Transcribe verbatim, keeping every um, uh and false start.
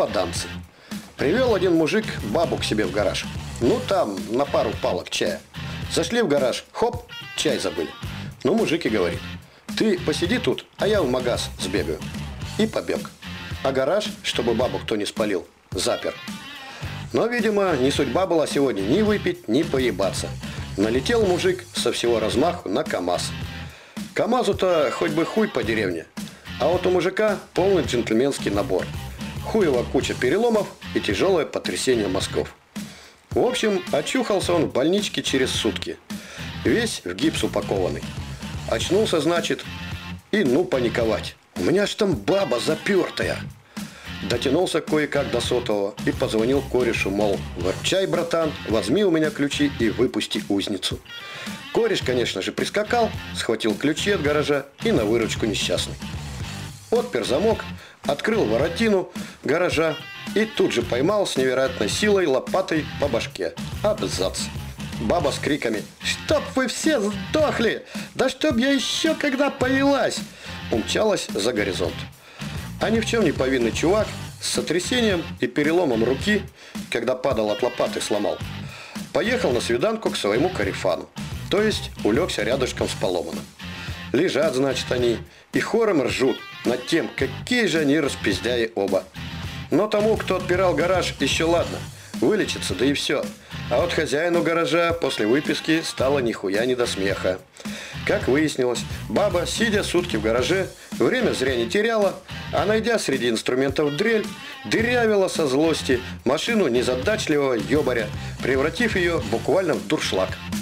попаданцы. Привел один мужик бабу к себе в гараж. Ну там, на пару палок чая. Зашли в гараж, хоп, чай забыли. Ну мужик и говорит: ты посиди тут, а я в магаз сбегаю. И побег. А гараж, чтобы бабу кто не спалил, запер. Но, видимо, не судьба была сегодня ни выпить, ни поебаться. Налетел мужик со всего размаху на КамАЗ. КамАЗу-то хоть бы хуй по деревне. А вот у мужика полный джентльменский набор. Хуева куча переломов и тяжелое потрясение мозгов. В общем, очухался он в больничке через сутки. Весь в гипс упакованный. Очнулся, значит, и ну паниковать. У меня ж там баба запертая. Дотянулся кое-как до сотового и позвонил корешу, мол, ворчай, братан, возьми у меня ключи и выпусти узницу. Кореш, конечно же, прискакал, схватил ключи от гаража и на выручку несчастный. Отпер замок, открыл воротину гаража и тут же поймал с невероятной силой лопатой по башке. Абзац. Баба с криками: «Чтоб вы все сдохли! Да чтоб я еще когда повелась!» умчалась за горизонт. А ни в чем не повинный чувак с сотрясением и переломом руки, когда падал от лопаты, сломал, поехал на свиданку к своему корефану, то есть улегся рядышком с поломанным. Лежат, значит, они и хором ржут над тем, какие же они распиздяи оба. Но тому, кто отпирал гараж, еще ладно, вылечится, да и все. А вот хозяину гаража после выписки стало нихуя не до смеха. Как выяснилось, баба, сидя сутки в гараже, время зря не теряла, а найдя среди инструментов дрель, дырявила со злости машину незадачливого ёбаря, превратив ее буквально в дуршлаг.